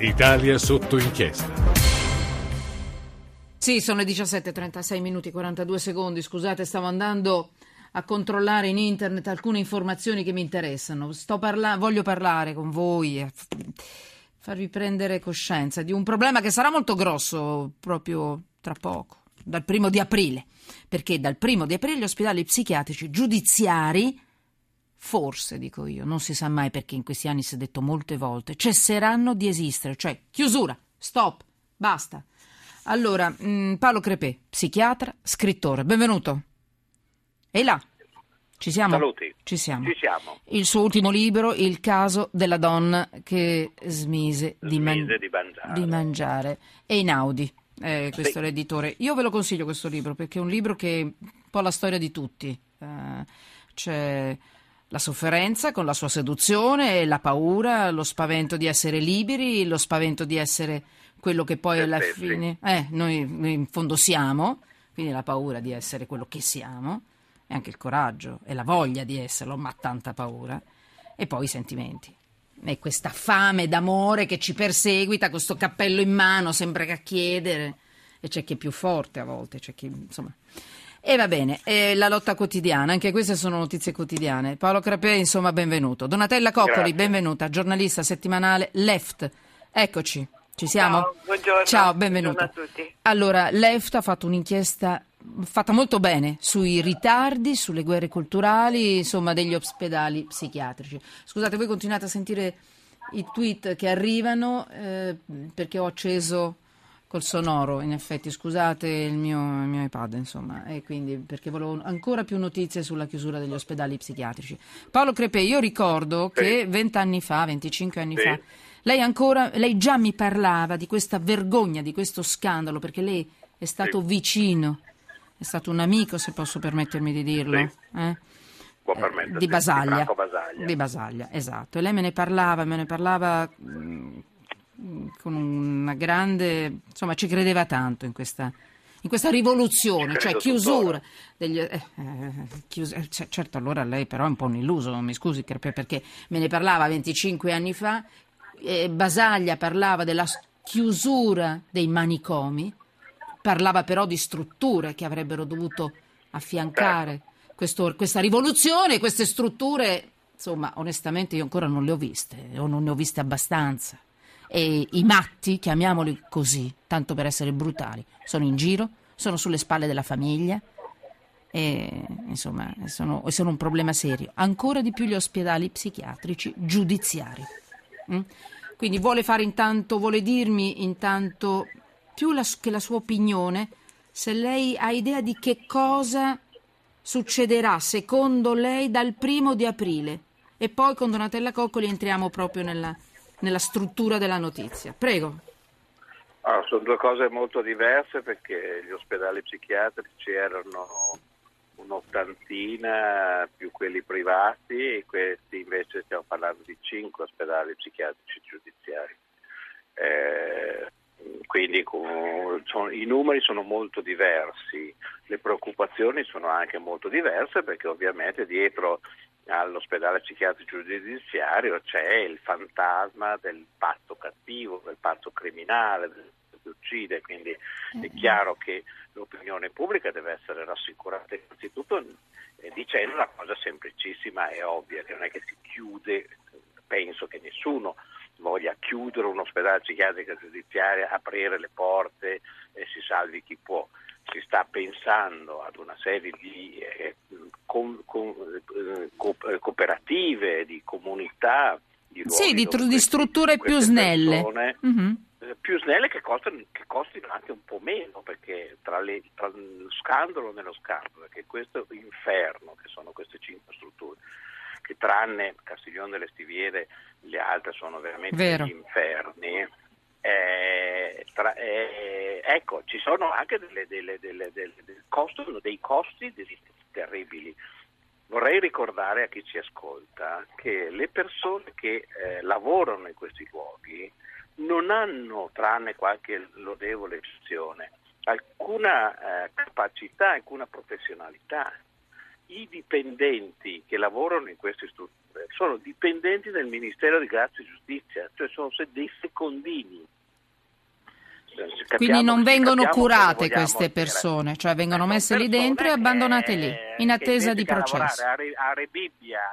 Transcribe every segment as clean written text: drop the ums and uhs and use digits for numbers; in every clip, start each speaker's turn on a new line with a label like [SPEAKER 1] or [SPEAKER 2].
[SPEAKER 1] Italia sotto inchiesta.
[SPEAKER 2] Sì, sono le 17:36 minuti 42 secondi. Scusate, stavo andando a controllare in internet alcune informazioni che mi interessano. Voglio parlare con voi e farvi prendere coscienza di un problema che sarà molto grosso proprio tra poco, dal 1° aprile, perché dal 1° aprile gli ospedali psichiatrici giudiziari, forse dico io, non si sa mai perché in questi anni si è detto molte volte, cesseranno di esistere, cioè chiusura, stop, basta. Allora, Paolo Crepè, psichiatra, scrittore, benvenuto. Ehi là, ci siamo?
[SPEAKER 3] Saluti.
[SPEAKER 2] Ci siamo.
[SPEAKER 3] Ci siamo.
[SPEAKER 2] Il suo ultimo libro, Il caso della donna che smise di mangiare. Einaudi, questo è l'editore. Io ve lo consiglio questo libro perché è un libro che è un po' la storia di tutti. C'è la sofferenza con la sua seduzione, la paura, lo spavento di essere liberi, lo spavento di essere quello che poi alla fine noi in fondo siamo, quindi la paura di essere quello che siamo, e anche il coraggio e la voglia di esserlo, ma tanta paura, e poi i sentimenti. E questa fame d'amore che ci perseguita, questo cappello in mano, sembra che a chiedere, e c'è chi è più forte a volte, c'è chi, insomma. E va bene, la lotta quotidiana, anche queste sono notizie quotidiane. Paolo Crepè, insomma, benvenuto. Donatella Coccoli,
[SPEAKER 3] grazie.
[SPEAKER 2] Benvenuta, giornalista settimanale Left. Eccoci, ci siamo?
[SPEAKER 4] Ciao, buongiorno.
[SPEAKER 2] Ciao, benvenuta.
[SPEAKER 4] Buongiorno a tutti.
[SPEAKER 2] Allora, Left ha fatto un'inchiesta fatta molto bene sui ritardi, sulle guerre culturali, insomma, degli ospedali psichiatrici. Scusate, voi continuate a sentire i tweet che arrivano perché ho acceso col sonoro, in effetti, scusate il mio iPad, insomma, e quindi perché volevo ancora più notizie sulla chiusura degli ospedali psichiatrici. Paolo Crepè, io ricordo che 20 anni fa, 25 anni fa, lei già mi parlava di questa vergogna, di questo scandalo, perché lei è stato vicino, è stato un amico, se posso permettermi di dirlo,
[SPEAKER 3] Può permettersi,
[SPEAKER 2] di Basaglia.
[SPEAKER 3] Franco Basaglia.
[SPEAKER 2] Di Basaglia, esatto. E lei me ne parlava con una grande, insomma, ci credeva tanto in questa rivoluzione, cioè chiusura degli, certo, allora lei però è un po' un illuso, mi scusi Crepè, perché me ne parlava 25 anni fa, Basaglia parlava della chiusura dei manicomi, parlava però di strutture che avrebbero dovuto affiancare questa rivoluzione. Queste strutture, insomma, onestamente io ancora non le ho viste, o non ne ho viste abbastanza. E i matti, chiamiamoli così, tanto per essere brutali, sono in giro, sono sulle spalle della famiglia e insomma sono un problema serio. Ancora di più gli ospedali psichiatrici giudiziari. Quindi vuole dirmi intanto più che la sua opinione, se lei ha idea di che cosa succederà secondo lei dal 1° aprile, e poi con Donatella Coccoli entriamo proprio nella struttura della notizia. Prego.
[SPEAKER 3] Sono due cose molto diverse, perché gli ospedali psichiatrici erano un'ottantina più quelli privati, e questi invece stiamo parlando di 5 ospedali psichiatrici giudiziari. Quindi i numeri sono molto diversi, le preoccupazioni sono anche molto diverse, perché ovviamente dietro all'ospedale psichiatrico giudiziario c'è il fantasma del pazzo cattivo, del pazzo criminale, che uccide, quindi è chiaro che l'opinione pubblica deve essere rassicurata innanzitutto dicendo una cosa semplicissima e ovvia, che non è che si chiude, penso che nessuno voglia chiudere un ospedale psichiatrico giudiziario, aprire le porte e si salvi chi può. Si sta pensando ad una serie di cooperative, di comunità, di luoghi
[SPEAKER 2] di strutture più snelle.
[SPEAKER 3] Più snelle che costino anche un po' meno, perché tra lo scandalo nello scandalo, perché questo inferno che sono queste 5 strutture, che tranne Castiglione delle Stiviere le altre sono veramente degli inferni. Ecco, ci sono anche dei costi terribili. Vorrei ricordare a chi ci ascolta che le persone che lavorano in questi luoghi non hanno, tranne qualche lodevole eccezione, alcuna capacità, alcuna professionalità. i dipendenti che lavorano in queste strutture sono dipendenti del Ministero di Grazia e Giustizia, cioè sono dei secondini.
[SPEAKER 2] Quindi non vengono curate queste persone, cioè vengono messe lì dentro e abbandonate lì, in attesa di processo.
[SPEAKER 3] Lavorare a Rebibbia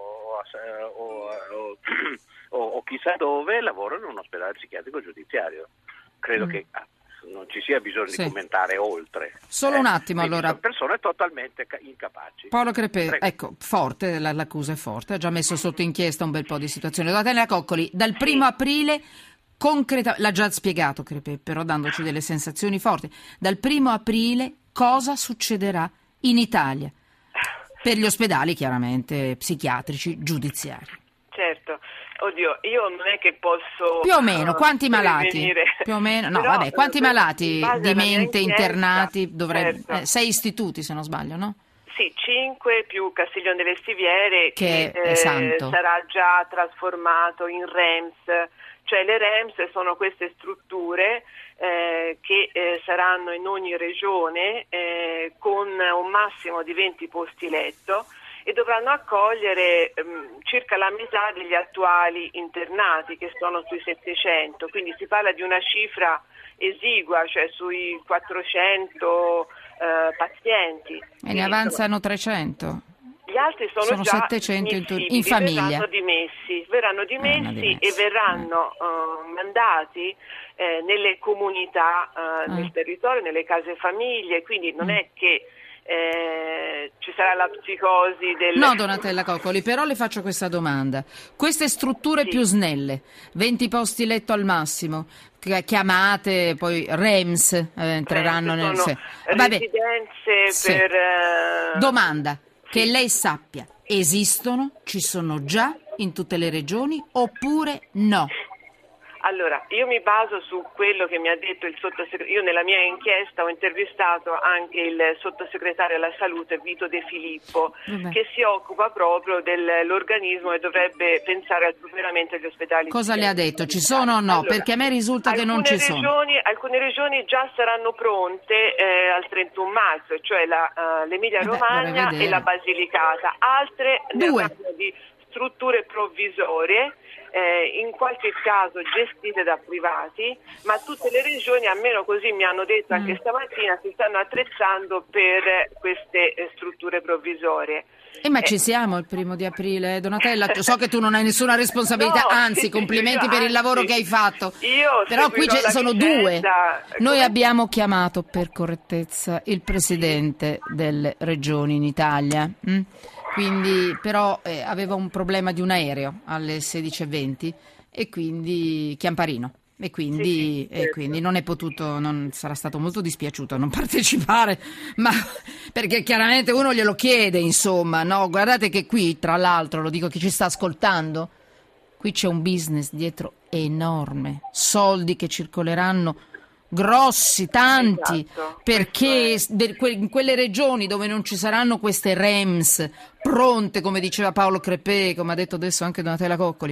[SPEAKER 3] o chissà dove, lavorano in un ospedale psichiatrico giudiziario. Credo che non ci sia bisogno di commentare oltre.
[SPEAKER 2] Solo un attimo, allora.
[SPEAKER 3] Sono persone totalmente incapaci.
[SPEAKER 2] Paolo Crepè, ecco, forte, l'accusa è forte, ha già messo sotto inchiesta un bel po' di situazioni. Donatella Coccoli, dal 1° aprile... l'ha già spiegato Crepè, però dandoci delle sensazioni forti. Dal 1° aprile cosa succederà in Italia? Per gli ospedali chiaramente psichiatrici, giudiziari.
[SPEAKER 4] Certo, oddio, io non è che posso...
[SPEAKER 2] Più o meno, quanti malati?
[SPEAKER 4] prevenire.
[SPEAKER 2] Più o meno, no,
[SPEAKER 4] Però,
[SPEAKER 2] vabbè, quanti malati di mente
[SPEAKER 4] inchiesta,
[SPEAKER 2] internati dovrebbe...
[SPEAKER 4] certo.
[SPEAKER 2] 6 istituti se non sbaglio, no?
[SPEAKER 4] Sì, 5 più Castiglione delle Stiviere
[SPEAKER 2] che è santo.
[SPEAKER 4] Sarà già trasformato in REMS. Cioè le REMS sono queste strutture che saranno in ogni regione con un massimo di 20 posti letto e dovranno accogliere circa la metà degli attuali internati, che sono sui 700, quindi si parla di una cifra esigua, cioè sui 400 pazienti.
[SPEAKER 2] E ne avanzano 300?
[SPEAKER 4] Gli altri sono già
[SPEAKER 2] 700 in famiglia.
[SPEAKER 4] Verranno dimessi e verranno mandati nelle comunità del territorio, nelle case famiglie, quindi non è che ci sarà la psicosi del...
[SPEAKER 2] No, Donatella Coccoli, però le faccio questa domanda. Queste strutture più snelle, 20 posti letto al massimo, chiamate poi REMS, entreranno nel...
[SPEAKER 4] residenze per...
[SPEAKER 2] Domanda. Che lei sappia, esistono, ci sono già in tutte le regioni oppure no?
[SPEAKER 4] Allora, io mi baso su quello che mi ha detto il sottosegretario. Io nella mia inchiesta ho intervistato anche il sottosegretario alla salute Vito De Filippo, che si occupa proprio dell'organismo e dovrebbe pensare al superamento degli ospedali.
[SPEAKER 2] Cosa le ha detto? Ci sono o no? Allora, perché a me risulta che non ci sono.
[SPEAKER 4] Alcune regioni già saranno pronte al 31 marzo, cioè l'Emilia Romagna e la Basilicata. Altre ne hanno di strutture provvisorie, in qualche caso gestite da privati, ma tutte le regioni, almeno così mi hanno detto anche stamattina, si stanno attrezzando per queste strutture provvisorie.
[SPEAKER 2] Ma ci siamo il 1° aprile, Donatella, so che tu non hai nessuna responsabilità,
[SPEAKER 4] no,
[SPEAKER 2] anzi complimenti per il lavoro che hai fatto,
[SPEAKER 4] io
[SPEAKER 2] però qui sono due. Noi
[SPEAKER 4] come...
[SPEAKER 2] abbiamo chiamato per correttezza il presidente delle regioni in Italia, quindi però aveva un problema di un aereo alle 16:20 e quindi Chiamparino. E quindi, quindi non è potuto, sarà stato molto dispiaciuto a non partecipare, ma perché chiaramente uno glielo chiede, insomma, no? Guardate che qui, tra l'altro, lo dico a chi ci sta ascoltando, qui c'è un business dietro enorme, soldi che circoleranno grossi, tanti, perché in quelle regioni dove non ci saranno queste REMS pronte, come diceva Paolo Crepè, come ha detto adesso anche Donatella Coccoli,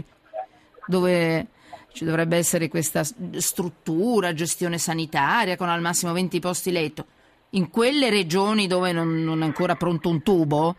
[SPEAKER 2] dove ci dovrebbe essere questa struttura, gestione sanitaria con al massimo 20 posti letto. In quelle regioni dove non è ancora pronto un tubo,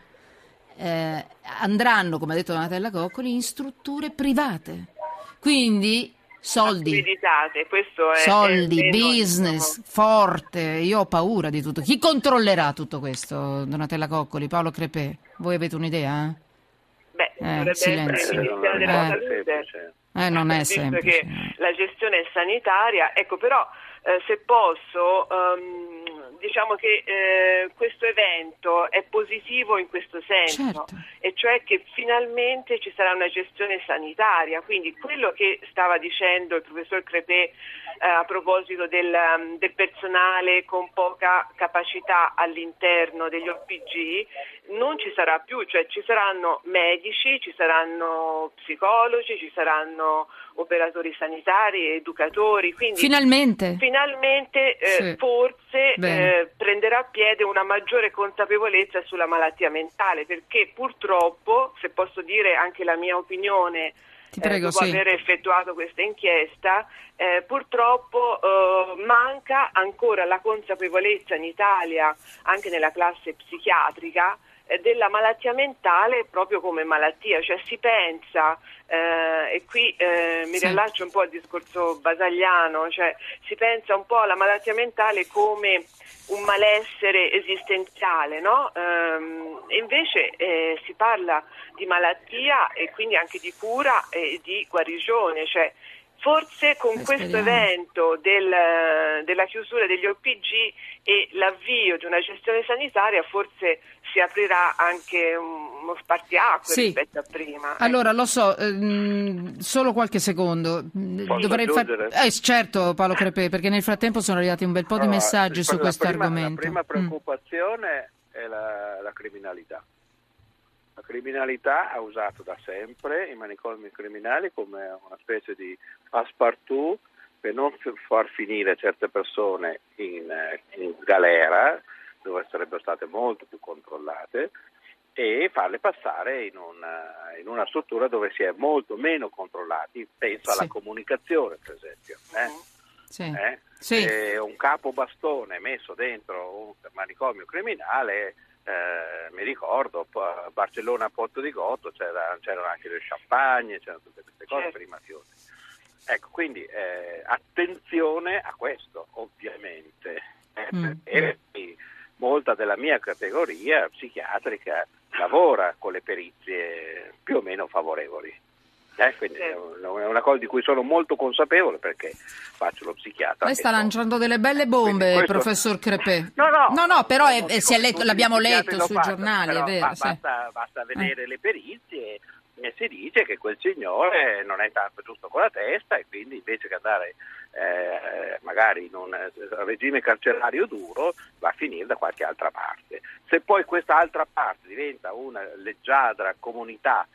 [SPEAKER 2] andranno, come ha detto Donatella Coccoli, in strutture private. Quindi soldi,
[SPEAKER 4] questo è
[SPEAKER 2] soldi, business forte. Io ho paura di tutto. Chi controllerà tutto questo, Donatella Coccoli, Paolo Crepè? Voi avete un'idea?
[SPEAKER 4] Dovrebbe
[SPEAKER 2] silenzio.
[SPEAKER 4] essere il Ministero della Salute.
[SPEAKER 2] Non è
[SPEAKER 4] visto
[SPEAKER 2] semplice.
[SPEAKER 4] Che la gestione è sanitaria, ecco, però se posso, diciamo che questo evento è positivo in questo senso, e cioè che finalmente ci sarà una gestione sanitaria, quindi quello che stava dicendo il professor Crepè a proposito del personale con poca capacità all'interno degli OPG non ci sarà più, cioè ci saranno medici, ci saranno psicologi, ci saranno operatori sanitari, educatori, quindi finalmente forse prenderà piede una maggiore consapevolezza sulla malattia mentale, perché purtroppo, se posso dire anche la mia opinione, dopo aver effettuato questa inchiesta, purtroppo manca ancora la consapevolezza in Italia, anche nella classe psichiatrica, della malattia mentale proprio come malattia, cioè si pensa, e qui mi riallaccio un po' al discorso basagliano, cioè si pensa un po' alla malattia mentale come un malessere esistenziale, no? E invece si parla di malattia e quindi anche di cura e di guarigione, cioè forse con questo evento della chiusura degli OPG e l'avvio di una gestione sanitaria forse si aprirà anche uno spartiacque rispetto a prima.
[SPEAKER 2] Allora, lo so, solo qualche secondo. Dovrei certo, Paolo Crepè, perché nel frattempo sono arrivati un bel po' di messaggi su questo argomento.
[SPEAKER 3] La prima preoccupazione è la criminalità. La criminalità ha usato da sempre i manicomi criminali come una specie di passepartout per non far finire certe persone in galera, dove sarebbero state molto più controllate, e farle passare in una struttura dove si è molto meno controllati. Penso alla comunicazione, per esempio. Un capobastone messo dentro un manicomio criminale, mi ricordo a Barcellona a Porto di Gotto c'erano anche le champagne, c'erano tutte queste cose per i mafiosi. Ecco, quindi attenzione a questo, ovviamente, perché molta della mia categoria psichiatrica lavora con le perizie più o meno favorevoli. Quindi è una cosa di cui sono molto consapevole perché faccio lo psichiatra.
[SPEAKER 2] Lei sta lanciando delle belle bombe, professor Crepè. No, però si è letto, l'abbiamo letto sui giornali, è vero.
[SPEAKER 3] Basta vedere le perizie e si dice che quel signore non è tanto giusto con la testa e quindi invece che andare magari in un regime carcerario duro va a finire da qualche altra parte. Se poi questa altra parte diventa una leggiadra comunità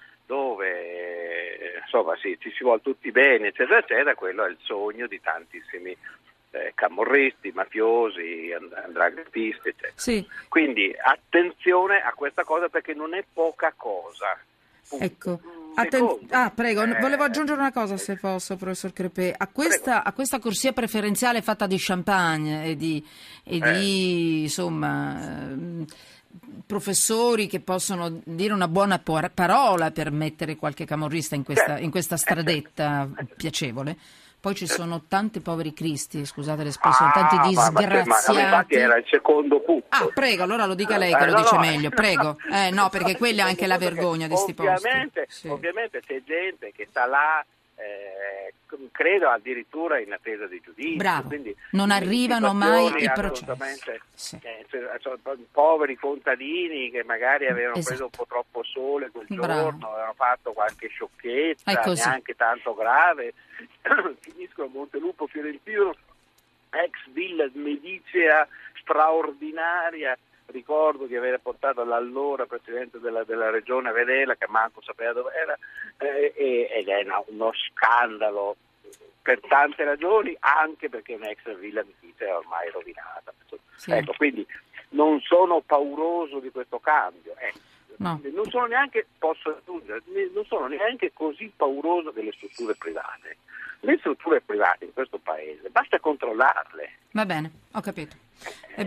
[SPEAKER 3] dove insomma ci si vuole tutti bene, eccetera, eccetera, quello è il sogno di tantissimi camorristi, mafiosi, andraghettisti, eccetera.
[SPEAKER 2] Sì.
[SPEAKER 3] Quindi attenzione a questa cosa perché non è poca cosa.
[SPEAKER 2] Ecco. Prego, volevo aggiungere una cosa se posso, professor Crepè. A questa corsia preferenziale fatta di champagne e di insomma professori che possono dire una buona parola per mettere qualche camorrista in questa stradetta piacevole. Poi ci sono tanti poveri cristi, scusate l'espressione, tanti disgraziati.
[SPEAKER 3] Ma infatti era il secondo punto.
[SPEAKER 2] Prego, allora lo dica lei che lo dice meglio, prego. No, perché quella è anche la vergogna di sti posti.
[SPEAKER 3] Ovviamente c'è gente che sta là, credo addirittura in attesa di giudizio.
[SPEAKER 2] Bravo,
[SPEAKER 3] quindi
[SPEAKER 2] non arrivano mai i processi.
[SPEAKER 3] Sono poveri contadini che magari avevano preso un po' troppo sole quel giorno, avevano fatto qualche sciocchezza, neanche tanto grave, finiscono a Montelupo Fiorentino, ex villa medicea straordinaria. Ricordo di aver portato l'allora presidente della regione a vederla, che manco sapeva dove era, ed è uno scandalo per tante ragioni, anche perché un'ex villa medicea ormai rovinata. Ecco, quindi non sono pauroso di questo cambio. Non sono neanche, posso aggiungere, non sono neanche così pauroso delle strutture private. Le strutture private in questo paese basta controllarle.
[SPEAKER 2] Va bene, ho capito.
[SPEAKER 3] Va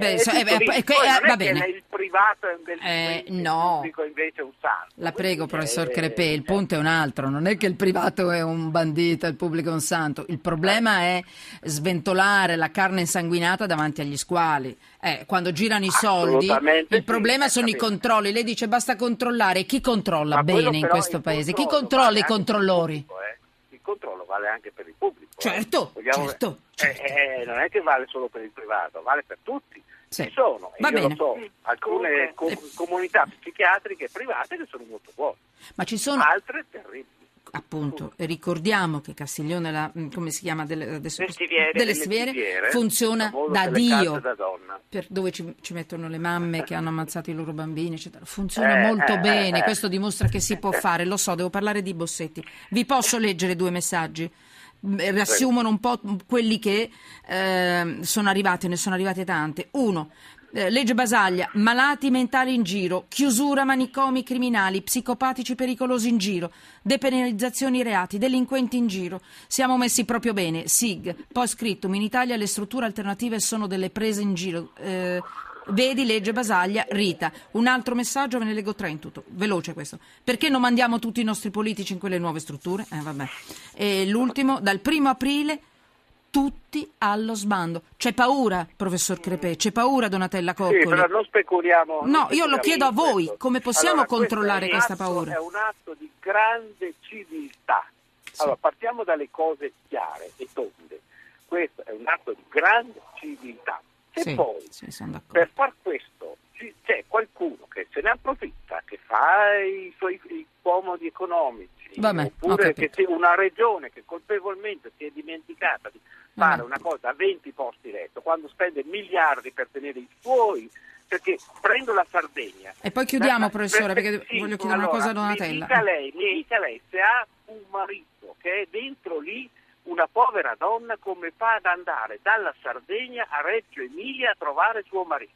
[SPEAKER 3] bene. Il privato è il pubblico invece è un santo.
[SPEAKER 2] La prego, professor Crepè, il punto è un altro, non è che il privato è un bandito e il pubblico è un santo. Il problema è sventolare la carne insanguinata davanti agli squali. Quando girano i soldi, il problema sono i controlli. Lei dice basta controllare. Chi controlla bene in questo paese? Chi controlla i controllori?
[SPEAKER 3] Il controllo vale anche per il pubblico.
[SPEAKER 2] Certo.
[SPEAKER 3] Non è che vale solo per il privato, vale per tutti.
[SPEAKER 2] Sì.
[SPEAKER 3] Ci sono,
[SPEAKER 2] lo
[SPEAKER 3] so, alcune comunità psichiatriche private che sono molto buone,
[SPEAKER 2] ma ci sono
[SPEAKER 3] altre terribili.
[SPEAKER 2] Appunto, ricordiamo che Castiglione, come si chiama, delle Stiviere funziona da Dio, per dove ci mettono le mamme che hanno ammazzato i loro bambini, eccetera. Funziona molto bene, questo dimostra che si può fare. Lo so, devo parlare di Bossetti. Vi posso leggere 2 messaggi? Riassumono un po' quelli che sono arrivati, ne sono arrivate tante. 1. Legge Basaglia, malati mentali in giro, chiusura manicomi criminali, psicopatici pericolosi in giro, depenalizzazioni reati, delinquenti in giro. Siamo messi proprio bene. SIG, poi scritto, in Italia le strutture alternative sono delle prese in giro. Vedi legge Basaglia, Rita. Un altro messaggio, ve ne leggo 3 in tutto. Veloce questo. Perché non mandiamo tutti i nostri politici in quelle nuove strutture? Vabbè. E l'ultimo, dal 1 aprile tutti allo sbando. C'è paura, professor Crepè? C'è paura, Donatella Coccoli?
[SPEAKER 3] Sì, però non speculaamo.
[SPEAKER 2] No, io lo chiedo a voi, come possiamo controllare questa paura?
[SPEAKER 3] È un atto di grande civiltà.
[SPEAKER 2] Sì.
[SPEAKER 3] Allora, partiamo dalle cose chiare e tonde. Questo è un atto di grande civiltà. E poi, per far questo, c'è qualcuno che se ne approfitta, che fa i comodi economici, oppure che c'è una regione che colpevolmente si è dimenticata di fare una cosa a 20 posti letto, quando spende miliardi per tenere i suoi, perché prendo la Sardegna.
[SPEAKER 2] E poi chiudiamo, professore, perché voglio chiedere una cosa a Donatella.
[SPEAKER 3] Mi dica lei, se ha un marito che è dentro lì, una povera donna, come fa ad andare dalla Sardegna a Reggio Emilia a trovare suo marito?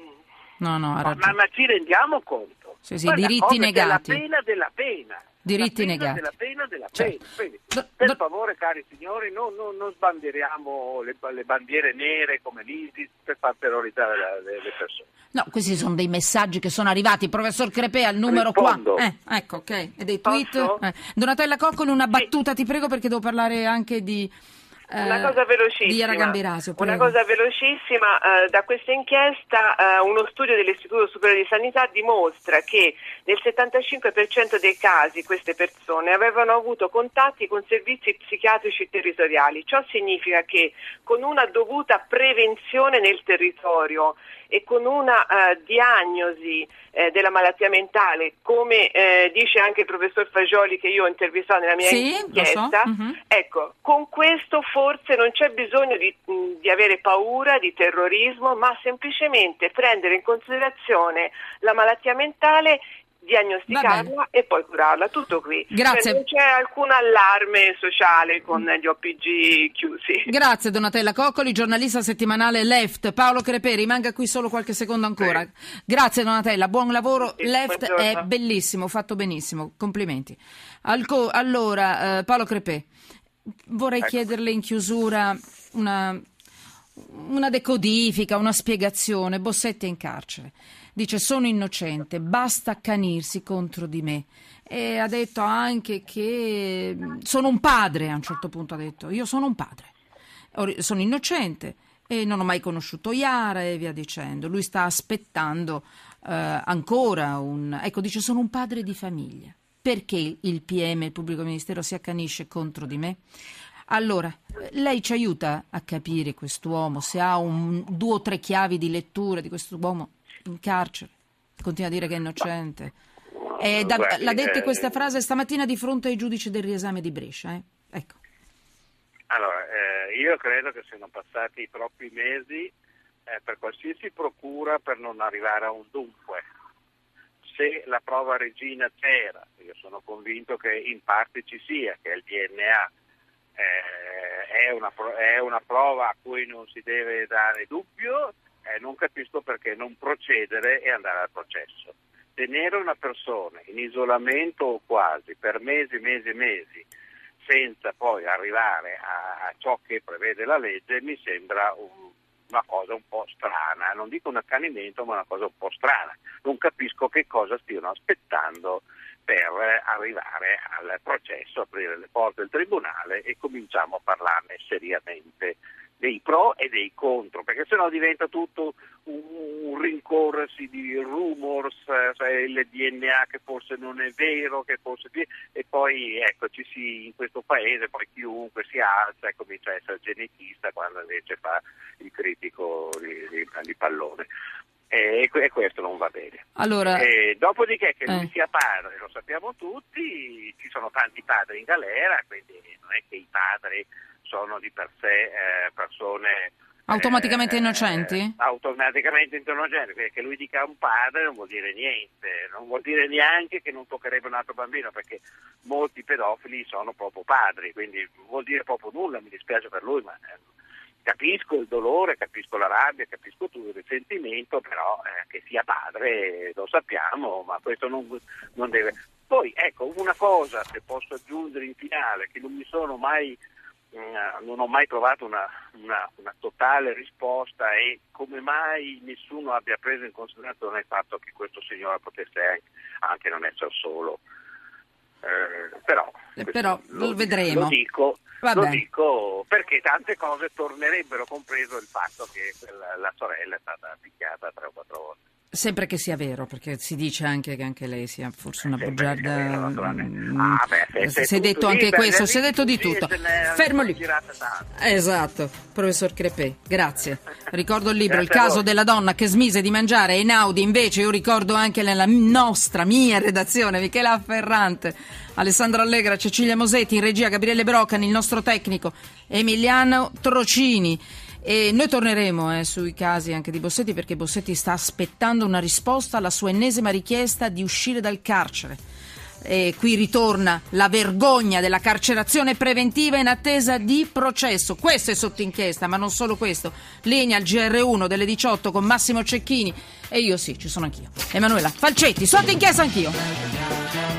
[SPEAKER 2] No, ha ragione.
[SPEAKER 3] Ma ci rendiamo conto?
[SPEAKER 2] Sì, diritti negati.
[SPEAKER 3] La pena della pena.
[SPEAKER 2] Diritti negati.
[SPEAKER 3] Della pena della
[SPEAKER 2] certo.
[SPEAKER 3] pena. Quindi, per favore, cari signori, non sbandieriamo le bandiere nere come l'ISIS per far terrorizzare le persone.
[SPEAKER 2] No, questi sono dei messaggi che sono arrivati. Professor Crepè, al numero
[SPEAKER 3] Rispondo.
[SPEAKER 2] qua. Ecco, ok. E dei tweet. Donatella Coccoli, una battuta, ti prego, perché devo parlare anche di...
[SPEAKER 4] Una cosa velocissima.
[SPEAKER 2] Di Iara Gambirasio, prego.
[SPEAKER 4] Una cosa velocissima, da questa inchiesta uno studio dell'Istituto Superiore di Sanità dimostra che nel 75% dei casi queste persone avevano avuto contatti con servizi psichiatrici territoriali. Ciò significa che con una dovuta prevenzione nel territorio e con una diagnosi della malattia mentale, come dice anche il professor Fagioli, che io ho intervistato nella mia inchiesta, ecco, con questo forse non c'è bisogno di avere paura, di terrorismo, ma semplicemente prendere in considerazione la malattia mentale, diagnosticarla e poi curarla, tutto qui.
[SPEAKER 2] Grazie.
[SPEAKER 4] Non c'è alcun allarme sociale con gli OPG chiusi.
[SPEAKER 2] Grazie Donatella Coccoli, giornalista settimanale Left. Paolo Crepè, rimanga qui solo qualche secondo ancora. Grazie Donatella, buon lavoro. Left buongiorno. È bellissimo, fatto benissimo, complimenti. Allora, Paolo Crepè, vorrei chiederle in chiusura una decodifica, una spiegazione. Bossetti è in carcere. Dice: sono innocente, basta accanirsi contro di me. E ha detto anche che sono un padre, a un certo punto ha detto: io sono un padre, sono innocente e non ho mai conosciuto Iara e via dicendo. Lui sta aspettando ancora ecco, dice: sono un padre di famiglia. Perché il PM, il pubblico ministero, si accanisce contro di me? Allora, lei ci aiuta a capire quest'uomo, se ha 2 o 3 chiavi di lettura di quest'uomo in carcere, continua a dire che è innocente. L'ha detta questa frase stamattina di fronte ai giudici del riesame di Brescia. Ecco.
[SPEAKER 3] Allora, io credo che siano passati troppi mesi per qualsiasi procura per non arrivare a un dunque. Se la prova regina c'era, io sono convinto che in parte ci sia, che è il DNA, è una prova a cui non si deve dare dubbio. Non capisco perché non procedere e andare al processo. Tenere una persona in isolamento o quasi per mesi senza poi arrivare a ciò che prevede la legge mi sembra una cosa un po' strana, non dico un accanimento, ma una cosa un po' strana. Non capisco che cosa stiano aspettando per arrivare al processo, aprire le porte del tribunale e cominciamo a parlarne seriamente, dei pro e dei contro, perché sennò diventa tutto un rincorrersi di rumors, il DNA che forse non è vero, che forse e poi eccoci in questo paese poi chiunque si alza e comincia a essere genetista quando invece fa il critico di pallone. E questo non va bene.
[SPEAKER 2] Allora,
[SPEAKER 3] dopodiché che lui sia padre, lo sappiamo tutti, ci sono tanti padri in galera, quindi non è che i padri sono di per sé persone
[SPEAKER 2] automaticamente innocenti?
[SPEAKER 3] Automaticamente innocenti, perché lui dica un padre non vuol dire niente, non vuol dire neanche che non toccherebbe un altro bambino, perché molti pedofili sono proprio padri, quindi non vuol dire proprio nulla, mi dispiace per lui, ma capisco il dolore, capisco la rabbia, capisco tutto il risentimento, però che sia padre lo sappiamo, ma questo non deve. Poi ecco, una cosa, se posso aggiungere in finale, che non mi sono mai non ho mai trovato una totale risposta, e come mai nessuno abbia preso in considerazione il fatto che questo signore potesse anche non essere solo. Però
[SPEAKER 2] lo vedremo.
[SPEAKER 3] Lo dico perché tante cose tornerebbero, compreso il fatto che la sorella è stata picchiata 3 o 4 volte.
[SPEAKER 2] Sempre che sia vero, perché si dice anche che anche lei sia forse una bugiarda. Si è detto anche questo, si è detto di tutto. Fermo lì. Esatto, professor Crepè, grazie. Ricordo il libro Il caso della donna che smise di mangiare Einaudi. Invece io ricordo anche nella mia redazione Michela Ferrante, Alessandro Allegra, Cecilia Mosetti, in regia Gabriele Brocani, il nostro tecnico Emiliano Trocini. E noi torneremo sui casi anche di Bossetti, perché Bossetti sta aspettando una risposta alla sua ennesima richiesta di uscire dal carcere. E qui ritorna la vergogna della carcerazione preventiva in attesa di processo. Questo è sotto inchiesta, ma non solo questo. Linea al GR1 delle 18 con Massimo Cecchini e io ci sono anch'io. Emanuela Falcetti, sotto inchiesta anch'io.